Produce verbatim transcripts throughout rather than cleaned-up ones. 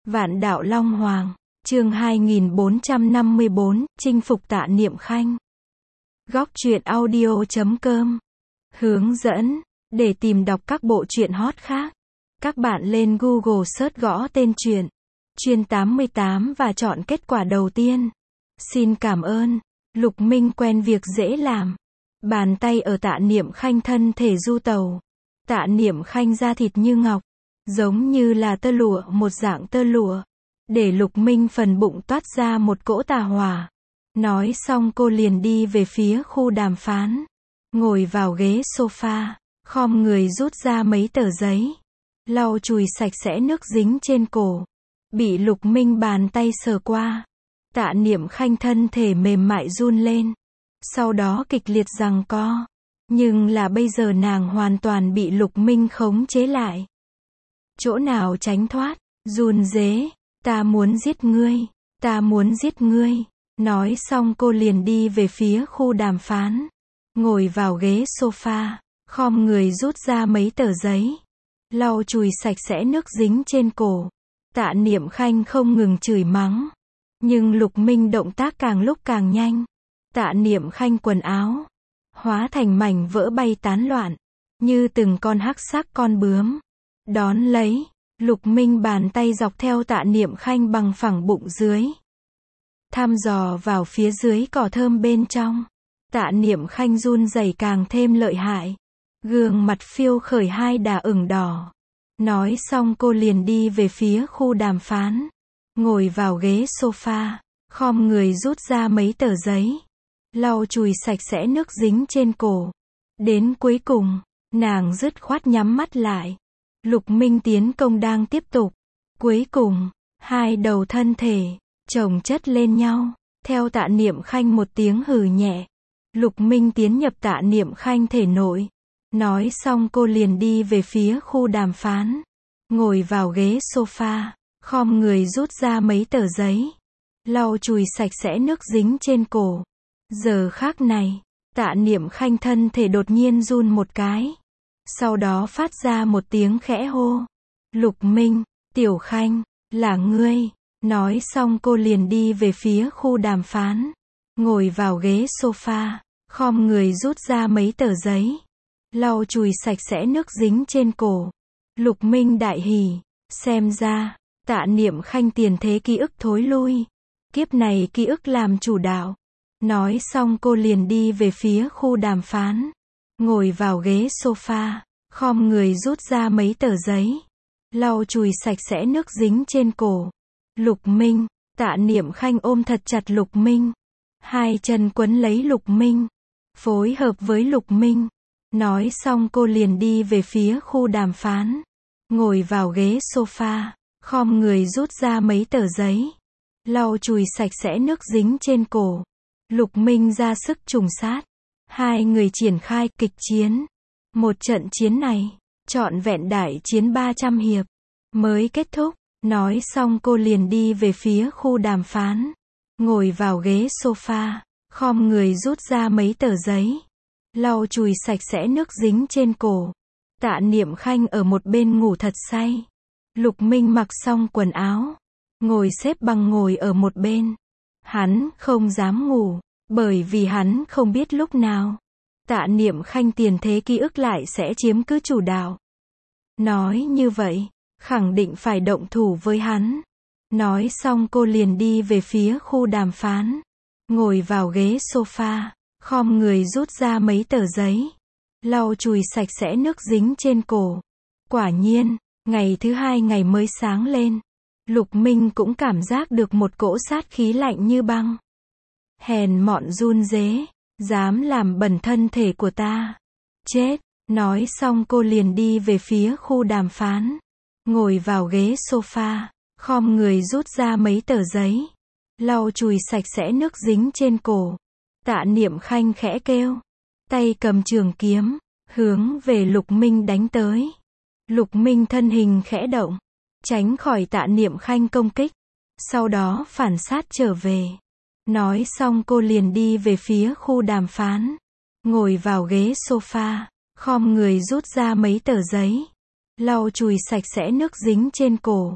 Vạn đạo Long Hoàng, chương hai nghìn bốn trăm năm mươi bốn, chinh phục Tạ Niệm Khanh. Góc truyện audio chấm com. Hướng dẫn, để tìm đọc các bộ truyện hot khác, các bạn lên Google search gõ tên truyện, Chuyên tám mươi tám và chọn kết quả đầu tiên. Xin cảm ơn, Lục Minh quen việc dễ làm. Bàn tay ở Tạ Niệm Khanh thân thể du tàu. Tạ Niệm Khanh da thịt như ngọc, giống như là tơ lụa, một dạng tơ lụa. Để Lục Minh phần bụng toát ra một cỗ tà hỏa. Nói xong cô liền đi về phía khu đàm phán. Ngồi vào ghế sofa, khom người rút ra mấy tờ giấy. Lau chùi sạch sẽ nước dính trên cổ. Bị Lục Minh bàn tay sờ qua. Tạ Niệm Khanh thân thể mềm mại run lên. Sau đó kịch liệt giằng co. Nhưng là bây giờ nàng hoàn toàn bị Lục Minh khống chế lại. Chỗ nào tránh thoát, run rế. Ta muốn giết ngươi, ta muốn giết ngươi. Nói xong cô liền đi về phía khu đàm phán. Ngồi vào ghế sofa, khom người rút ra mấy tờ giấy. Lau chùi sạch sẽ nước dính trên cổ. Tạ Niệm Khanh không ngừng chửi mắng. Nhưng Lục Minh động tác càng lúc càng nhanh. Tạ Niệm Khanh quần áo hóa thành mảnh vỡ bay tán loạn, như từng con hắc sắc con bướm. Đón lấy, Lục Minh bàn tay dọc theo Tạ Niệm Khanh bằng phẳng bụng dưới. Thăm dò vào phía dưới cỏ thơm bên trong. Tạ Niệm Khanh run rẩy càng thêm lợi hại. Gương mặt phiêu khởi hai đà ửng đỏ. Nói xong cô liền đi về phía khu đàm phán. Ngồi vào ghế sofa, khom người rút ra mấy tờ giấy. Lau chùi sạch sẽ nước dính trên cổ. Đến cuối cùng, nàng dứt khoát nhắm mắt lại. Lục Minh tiến công đang tiếp tục. Cuối cùng, hai đầu thân thể chồng chất lên nhau. Theo Tạ Niệm Khanh một tiếng hừ nhẹ, Lục Minh tiến nhập Tạ Niệm Khanh thể nội. Nói xong cô liền đi về phía khu đàm phán. Ngồi vào ghế sofa, khom người rút ra mấy tờ giấy. Lau chùi sạch sẽ nước dính trên cổ. Giờ khắc này, Tạ Niệm Khanh thân thể đột nhiên run một cái. Sau đó phát ra một tiếng khẽ hô. Lục Minh, Tiểu Khanh, là ngươi. Nói xong cô liền đi về phía khu đàm phán. Ngồi vào ghế sofa, khom người rút ra mấy tờ giấy. Lau chùi sạch sẽ nước dính trên cổ. Lục Minh đại hỉ. Xem ra, Tạ Niệm Khanh tiền thế ký ức thối lui. Kiếp này ký ức làm chủ đạo. Nói xong cô liền đi về phía khu đàm phán. Ngồi vào ghế sofa, khom người rút ra mấy tờ giấy. Lau chùi sạch sẽ nước dính trên cổ. Lục Minh, Tạ Niệm Khanh ôm thật chặt Lục Minh. Hai chân quấn lấy Lục Minh. Phối hợp với Lục Minh. Nói xong cô liền đi về phía khu đàm phán. Ngồi vào ghế sofa, khom người rút ra mấy tờ giấy. Lau chùi sạch sẽ nước dính trên cổ. Lục Minh ra sức trùng sát. Hai người triển khai kịch chiến. Một trận chiến này, trọn vẹn đại chiến ba trăm hiệp, mới kết thúc. Nói xong cô liền đi về phía khu đàm phán. Ngồi vào ghế sofa, khom người rút ra mấy tờ giấy. Lau chùi sạch sẽ nước dính trên cổ. Tạ Niệm Khanh ở một bên ngủ thật say. Lục Minh mặc xong quần áo, ngồi xếp bằng ngồi ở một bên. Hắn không dám ngủ, bởi vì hắn không biết lúc nào Tạ Niệm Khanh tiền thế ký ức lại sẽ chiếm cứ chủ đạo. Nói như vậy, khẳng định phải động thủ với hắn. Nói xong cô liền đi về phía khu đàm phán. Ngồi vào ghế sofa, khom người rút ra mấy tờ giấy. Lau chùi sạch sẽ nước dính trên cổ. Quả nhiên, ngày thứ hai ngày mới sáng lên. Lục Minh cũng cảm giác được một cỗ sát khí lạnh như băng. Hèn mọn run rế, dám làm bẩn thân thể của ta. Chết, nói xong cô liền đi về phía khu đàm phán. Ngồi vào ghế sofa, khom người rút ra mấy tờ giấy. Lau chùi sạch sẽ nước dính trên cổ. Tạ Niệm Khanh khẽ kêu. Tay cầm trường kiếm, hướng về Lục Minh đánh tới. Lục Minh thân hình khẽ động, tránh khỏi Tạ Niệm Khanh công kích. Sau đó phản sát trở về. Nói xong cô liền đi về phía khu đàm phán. Ngồi vào ghế sofa, khom người rút ra mấy tờ giấy. Lau chùi sạch sẽ nước dính trên cổ.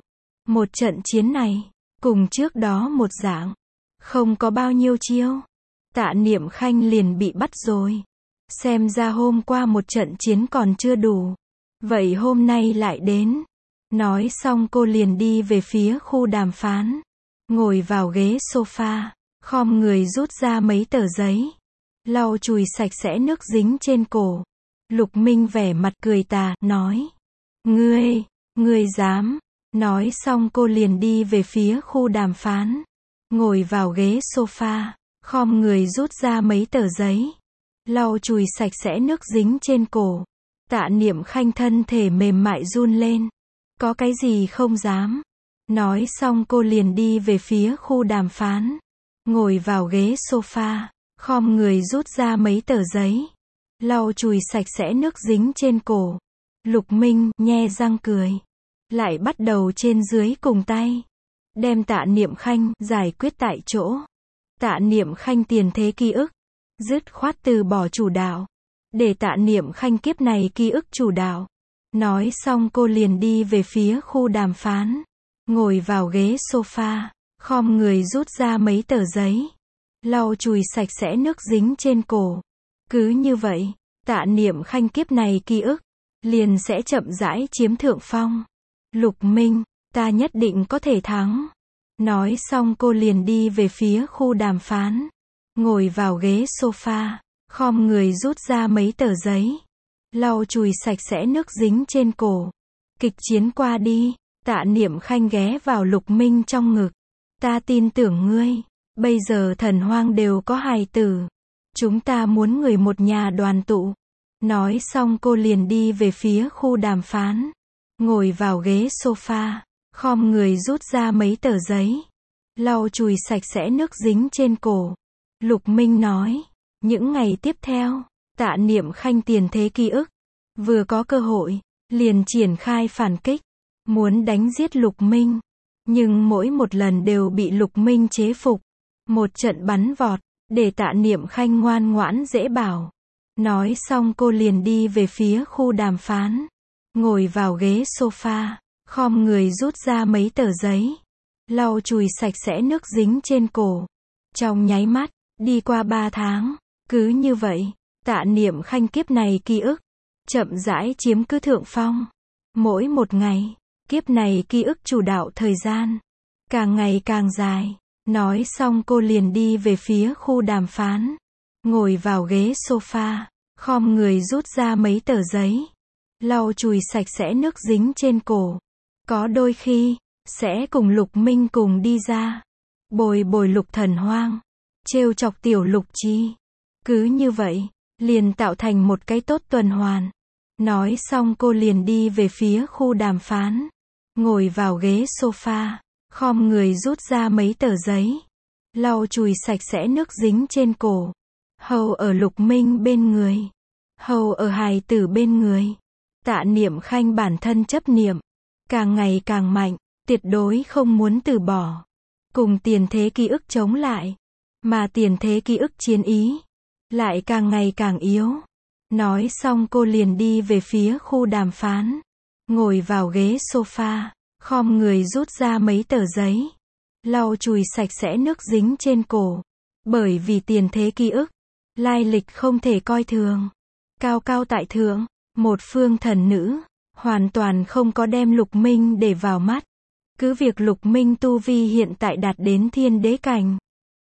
Một trận chiến này, cùng trước đó một dạng, không có bao nhiêu chiêu. Tạ Niệm Khanh liền bị bắt rồi. Xem ra hôm qua một trận chiến còn chưa đủ. Vậy hôm nay lại đến. Nói xong cô liền đi về phía khu đàm phán. Ngồi vào ghế sofa, khom người rút ra mấy tờ giấy. Lau chùi sạch sẽ nước dính trên cổ. Lục Minh vẻ mặt cười tà, nói. Ngươi, ngươi dám. Nói xong cô liền đi về phía khu đàm phán. Ngồi vào ghế sofa, khom người rút ra mấy tờ giấy. Lau chùi sạch sẽ nước dính trên cổ. Tạ Niệm Khanh thân thể mềm mại run lên. Có cái gì không dám. Nói xong cô liền đi về phía khu đàm phán. Ngồi vào ghế sofa, khom người rút ra mấy tờ giấy. Lau chùi sạch sẽ nước dính trên cổ. Lục Minh nhe răng cười. Lại bắt đầu trên dưới cùng tay. Đem Tạ Niệm Khanh giải quyết tại chỗ. Tạ Niệm Khanh tiền thế ký ức. Dứt khoát từ bỏ chủ đạo. Để Tạ Niệm Khanh kiếp này ký ức chủ đạo. Nói xong cô liền đi về phía khu đàm phán. Ngồi vào ghế sofa, khom người rút ra mấy tờ giấy. Lau chùi sạch sẽ nước dính trên cổ. Cứ như vậy, Tạ Niệm Khanh kiếp này ký ức liền sẽ chậm rãi chiếm thượng phong. Lục Minh, ta nhất định có thể thắng. Nói xong cô liền đi về phía khu đàm phán. Ngồi vào ghế sofa, khom người rút ra mấy tờ giấy. Lau chùi sạch sẽ nước dính trên cổ. Kịch chiến qua đi, Tạ Niệm Khanh ghé vào Lục Minh trong ngực. Ta tin tưởng ngươi. Bây giờ thần hoang đều có hài tử. Chúng ta muốn người một nhà đoàn tụ. Nói xong cô liền đi về phía khu đàm phán. Ngồi vào ghế sofa, khom người rút ra mấy tờ giấy. Lau chùi sạch sẽ nước dính trên cổ. Lục Minh nói. Những ngày tiếp theo, Tạ Niệm Khanh tiền thế ký ức. Vừa có cơ hội, liền triển khai phản kích. Muốn đánh giết Lục Minh. Nhưng mỗi một lần đều bị Lục Minh chế phục. Một trận bắn vọt, để Tạ Niệm Khanh ngoan ngoãn dễ bảo. Nói xong cô liền đi về phía khu đàm phán. Ngồi vào ghế sofa, khom người rút ra mấy tờ giấy. Lau chùi sạch sẽ nước dính trên cổ. Trong nháy mắt, đi qua ba tháng. Cứ như vậy, Tạ Niệm Khanh kiếp này ký ức chậm rãi chiếm cứ thượng phong. Mỗi một ngày, kiếp này ký ức chủ đạo thời gian. Càng ngày càng dài. Nói xong cô liền đi về phía khu đàm phán. Ngồi vào ghế sofa, khom người rút ra mấy tờ giấy. Lau chùi sạch sẽ nước dính trên cổ. Có đôi khi, sẽ cùng Lục Minh cùng đi ra. Bồi bồi Lục Thần Hoang. Trêu chọc tiểu Lục Chi. Cứ như vậy, liền tạo thành một cái tốt tuần hoàn. Nói xong cô liền đi về phía khu đàm phán. Ngồi vào ghế sofa, khom người rút ra mấy tờ giấy. Lau chùi sạch sẽ nước dính trên cổ. Hầu ở Lục Minh bên người. Hầu ở hài tử bên người. Tạ Niệm Khanh bản thân chấp niệm. Càng ngày càng mạnh. Tuyệt đối không muốn từ bỏ. Cùng tiền thế ký ức chống lại. Mà tiền thế ký ức chiến ý. Lại càng ngày càng yếu. Nói xong cô liền đi về phía khu đàm phán. Ngồi vào ghế sofa. Khom người rút ra mấy tờ giấy. Lau chùi sạch sẽ nước dính trên cổ. Bởi vì tiền thế ký ức. Lai lịch không thể coi thường. Cao cao tại thượng. Một phương thần nữ. Hoàn toàn không có đem Lục Minh để vào mắt. Cứ việc Lục Minh tu vi hiện tại đạt đến thiên đế cảnh.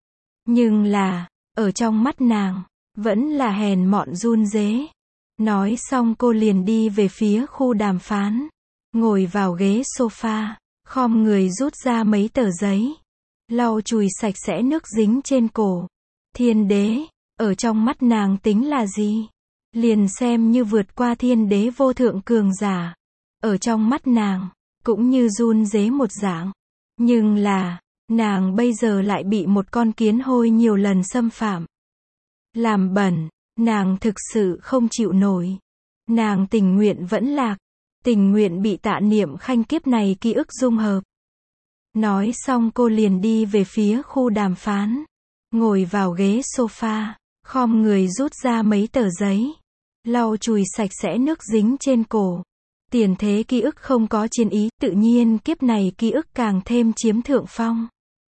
Nhưng là, ở trong mắt nàng, vẫn là hèn mọn run rế. Nói xong cô liền đi về phía khu đàm phán. Ngồi vào ghế sofa, khom người rút ra mấy tờ giấy. Lau chùi sạch sẽ nước dính trên cổ. Thiên đế, ở trong mắt nàng tính là gì? Liền xem như vượt qua thiên đế vô thượng cường giả. Ở trong mắt nàng, cũng như run rế một dạng. Nhưng là, nàng bây giờ lại bị một con kiến hôi nhiều lần xâm phạm. Làm bẩn, nàng thực sự không chịu nổi. Nàng tình nguyện vẫn lạc. Tình nguyện bị Tạ Niệm Khanh kiếp này ký ức dung hợp. Nói xong cô liền đi về phía khu đàm phán. Ngồi vào ghế sofa, khom người rút ra mấy tờ giấy. Lau chùi sạch sẽ nước dính trên cổ. Tiền thế ký ức không có chiến ý, tự nhiên kiếp này ký ức càng thêm chiếm thượng phong.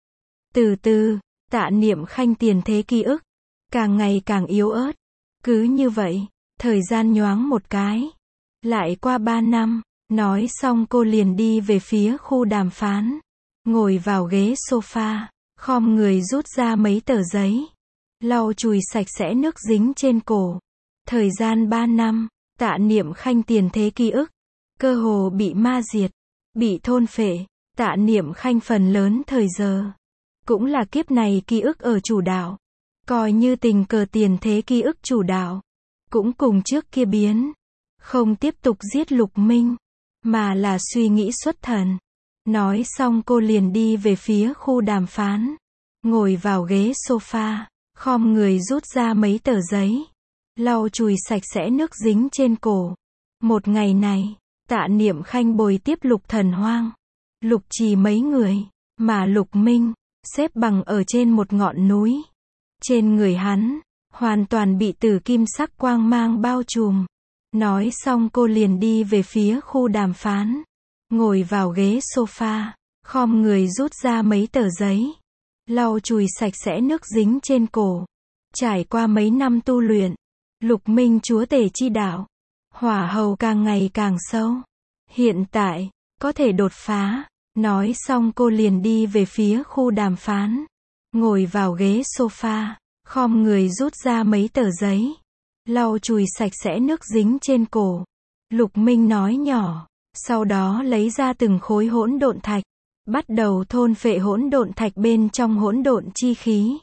Từ từ, Tạ Niệm Khanh tiền thế ký ức, càng ngày càng yếu ớt. Cứ như vậy, thời gian nhoáng một cái. Lại qua ba năm, nói xong cô liền đi về phía khu đàm phán. Ngồi vào ghế sofa, khom người rút ra mấy tờ giấy. Lau chùi sạch sẽ nước dính trên cổ. Thời gian ba năm, Tạ Niệm Khanh tiền thế ký ức, cơ hồ bị ma diệt, bị thôn phệ. Tạ Niệm Khanh phần lớn thời giờ, cũng là kiếp này ký ức ở chủ đạo. Coi như tình cờ tiền thế ký ức chủ đạo, cũng cùng trước kia biến. Không tiếp tục giết Lục Minh, mà là suy nghĩ xuất thần. Nói xong cô liền đi về phía khu đàm phán. Ngồi vào ghế sofa, khom người rút ra mấy tờ giấy. Lau chùi sạch sẽ nước dính trên cổ. Một ngày này, Tạ Niệm Khanh bồi tiếp Lục Thần Hoang, Lục Trì mấy người, mà Lục Minh, xếp bằng ở trên một ngọn núi. Trên người hắn, hoàn toàn bị tử kim sắc quang mang bao trùm. Nói xong cô liền đi về phía khu đàm phán. Ngồi vào ghế sofa, khom người rút ra mấy tờ giấy. Lau chùi sạch sẽ nước dính trên cổ. Trải qua mấy năm tu luyện, Lục Minh chúa tể chi đạo, hỏa hầu càng ngày càng sâu. Hiện tại, có thể đột phá. Nói xong cô liền đi về phía khu đàm phán. Ngồi vào ghế sofa, khom người rút ra mấy tờ giấy. Lau chùi sạch sẽ nước dính trên cổ. Lục Minh nói nhỏ. Sau đó lấy ra từng khối hỗn độn thạch. Bắt đầu thôn phệ hỗn độn thạch bên trong hỗn độn chi khí.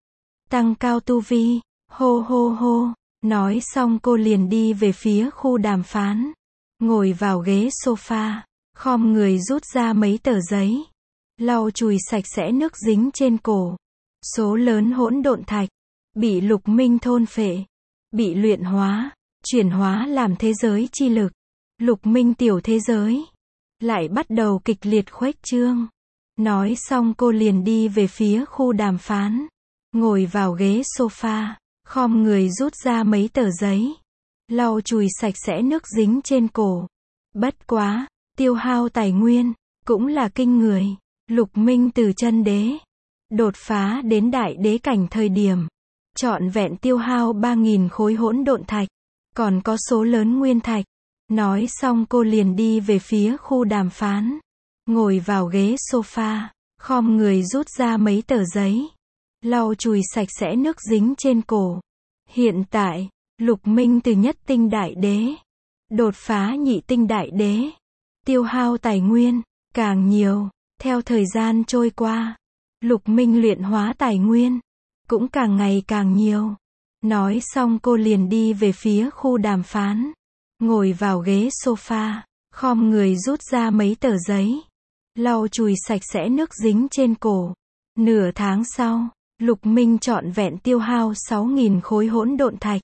Tăng cao tu vi. Hô hô hô. Nói xong cô liền đi về phía khu đàm phán. Ngồi vào ghế sofa, khom người rút ra mấy tờ giấy. Lau chùi sạch sẽ nước dính trên cổ. Số lớn hỗn độn thạch bị Lục Minh thôn phệ, bị luyện hóa, chuyển hóa làm thế giới chi lực. Lục Minh tiểu thế giới lại bắt đầu kịch liệt khuếch trương. Nói xong cô liền đi về phía khu đàm phán. Ngồi vào ghế sofa, khom người rút ra mấy tờ giấy. Lau chùi sạch sẽ nước dính trên cổ. Bất quá, tiêu hao tài nguyên, cũng là kinh người. Lục Minh từ chân đế, đột phá đến đại đế cảnh thời điểm. Trọn vẹn tiêu hao ba nghìn khối hỗn độn thạch. Còn có số lớn nguyên thạch. Nói xong cô liền đi về phía khu đàm phán. Ngồi vào ghế sofa, khom người rút ra mấy tờ giấy. Lau chùi sạch sẽ nước dính trên cổ. Hiện tại, Lục Minh từ nhất tinh đại đế, đột phá nhị tinh đại đế. Tiêu hao tài nguyên, càng nhiều. Theo thời gian trôi qua, Lục Minh luyện hóa tài nguyên, cũng càng ngày càng nhiều. Nói xong cô liền đi về phía khu đàm phán. Ngồi vào ghế sofa, khom người rút ra mấy tờ giấy. Lau chùi sạch sẽ nước dính trên cổ. Nửa tháng sau, Lục Minh trọn vẹn tiêu hao sáu nghìn khối hỗn độn thạch.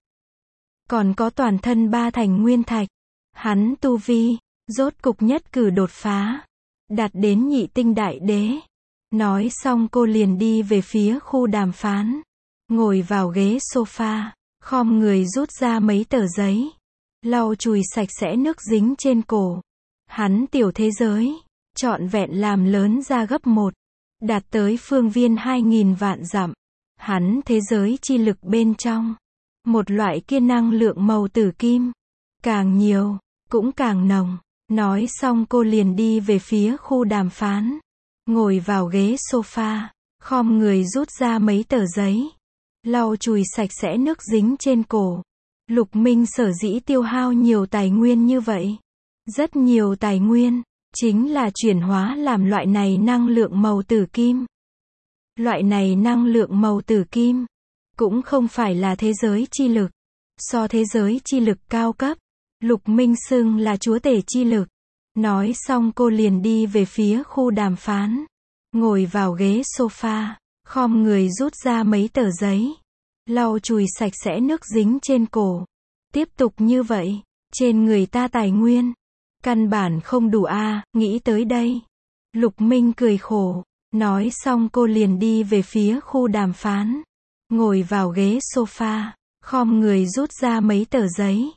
Còn có toàn thân ba thành nguyên thạch. Hắn tu vi, rốt cục nhất cử đột phá. Đạt đến nhị tinh đại đế. Nói xong cô liền đi về phía khu đàm phán. Ngồi vào ghế sofa, khom người rút ra mấy tờ giấy. Lau chùi sạch sẽ nước dính trên cổ. Hắn tiểu thế giới, trọn vẹn làm lớn ra gấp một. Đạt tới phương viên hai nghìn vạn dặm. Hắn thế giới chi lực bên trong. Một loại kia năng lượng màu tử kim. Càng nhiều, cũng càng nồng. Nói xong cô liền đi về phía khu đàm phán. Ngồi vào ghế sofa, khom người rút ra mấy tờ giấy. Lau chùi sạch sẽ nước dính trên cổ. Lục Minh sở dĩ tiêu hao nhiều tài nguyên như vậy. Rất nhiều tài nguyên, chính là chuyển hóa làm loại này năng lượng màu tử kim. Loại này năng lượng màu tử kim, cũng không phải là thế giới chi lực. So thế giới chi lực cao cấp, Lục Minh xưng là chúa tể chi lực. Nói xong cô liền đi về phía khu đàm phán. Ngồi vào ghế sofa, khom người rút ra mấy tờ giấy. Lau chùi sạch sẽ nước dính trên cổ. Tiếp tục như vậy, trên người ta tài nguyên, căn bản không đủ a, à, nghĩ tới đây. Lục Minh cười khổ. Nói xong cô liền đi về phía khu đàm phán. Ngồi vào ghế sofa, khom người rút ra mấy tờ giấy.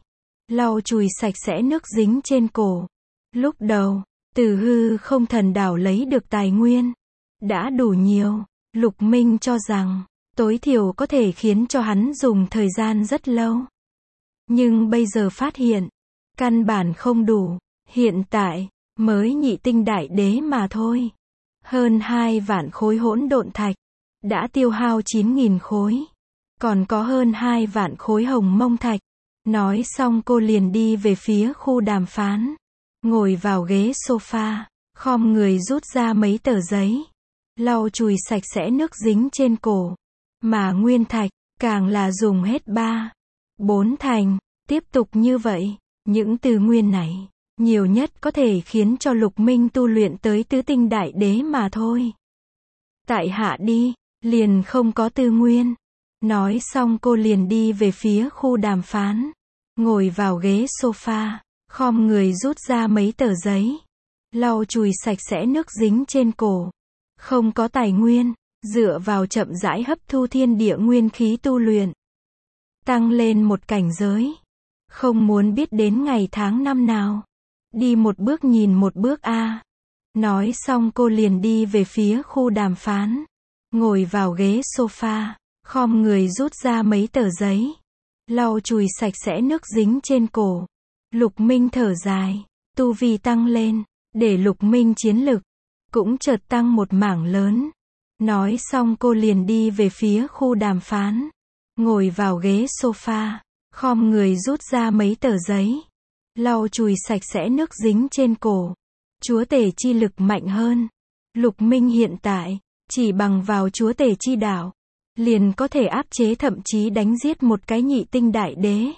lau chùi sạch sẽ nước dính trên cổ. Lúc đầu, từ hư không thần đảo lấy được tài nguyên đã đủ nhiều, Lục Minh cho rằng tối thiểu có thể khiến cho hắn dùng thời gian rất lâu. Nhưng bây giờ phát hiện, căn bản không đủ, hiện tại, mới nhị tinh đại đế mà thôi. Hơn hai vạn khối hỗn độn thạch, đã tiêu hao chín nghìn khối. Còn có hơn hai vạn khối hồng mông thạch. Nói xong cô liền đi về phía khu đàm phán. Ngồi vào ghế sofa, khom người rút ra mấy tờ giấy. Lau chùi sạch sẽ nước dính trên cổ. Mà nguyên thạch, càng là dùng hết ba, bốn thành. Tiếp tục như vậy, những tư nguyên này, nhiều nhất có thể khiến cho Lục Minh tu luyện tới tứ tinh đại đế mà thôi. Tại hạ đi, liền không có tư nguyên. Nói xong cô liền đi về phía khu đàm phán. Ngồi vào ghế sofa, khom người rút ra mấy tờ giấy. Lau chùi sạch sẽ nước dính trên cổ. Không có tài nguyên, dựa vào chậm rãi hấp thu thiên địa nguyên khí tu luyện. Tăng lên một cảnh giới. Không muốn biết đến ngày tháng năm nào. Đi một bước nhìn một bước a. Nói xong cô liền đi về phía khu đàm phán. Ngồi vào ghế sofa, khom người rút ra mấy tờ giấy. Lau chùi sạch sẽ nước dính trên cổ. Lục Minh thở dài, tu vi tăng lên, để Lục Minh chiến lực cũng chợt tăng một mảng lớn. Nói xong cô liền đi về phía khu đàm phán. Ngồi vào ghế sofa, khom người rút ra mấy tờ giấy. Lau chùi sạch sẽ nước dính trên cổ. Chúa tể chi lực mạnh hơn. Lục Minh hiện tại, chỉ bằng vào chúa tể chi đạo, liền có thể áp chế thậm chí đánh giết một cái nhị tinh đại đế.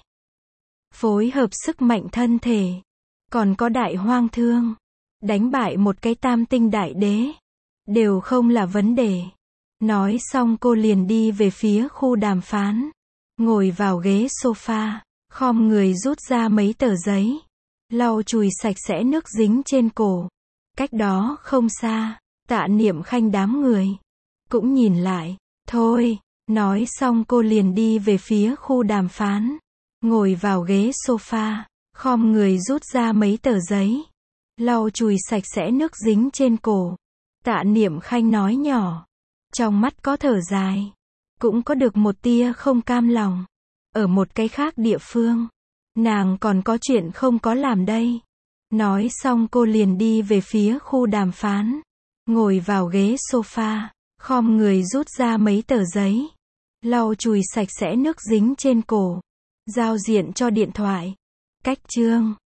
Phối hợp sức mạnh thân thể. Còn có đại hoang thương. Đánh bại một cái tam tinh đại đế. Đều không là vấn đề. Nói xong cô liền đi về phía khu đàm phán. Ngồi vào ghế sofa, khom người rút ra mấy tờ giấy. Lau chùi sạch sẽ nước dính trên cổ. Cách đó không xa, Tạ Niệm Khanh đám người cũng nhìn lại. Thôi, nói xong cô liền đi về phía khu đàm phán. Ngồi vào ghế sofa, khom người rút ra mấy tờ giấy. Lau chùi sạch sẽ nước dính trên cổ. Tạ Niệm Khanh nói nhỏ. Trong mắt có thở dài. Cũng có được một tia không cam lòng. Ở một cái khác địa phương, nàng còn có chuyện không có làm đây. Nói xong cô liền đi về phía khu đàm phán. Ngồi vào ghế sofa, khom người rút ra mấy tờ giấy. Lau chùi sạch sẽ nước dính trên cổ. Giao diện cho điện thoại. Cách chương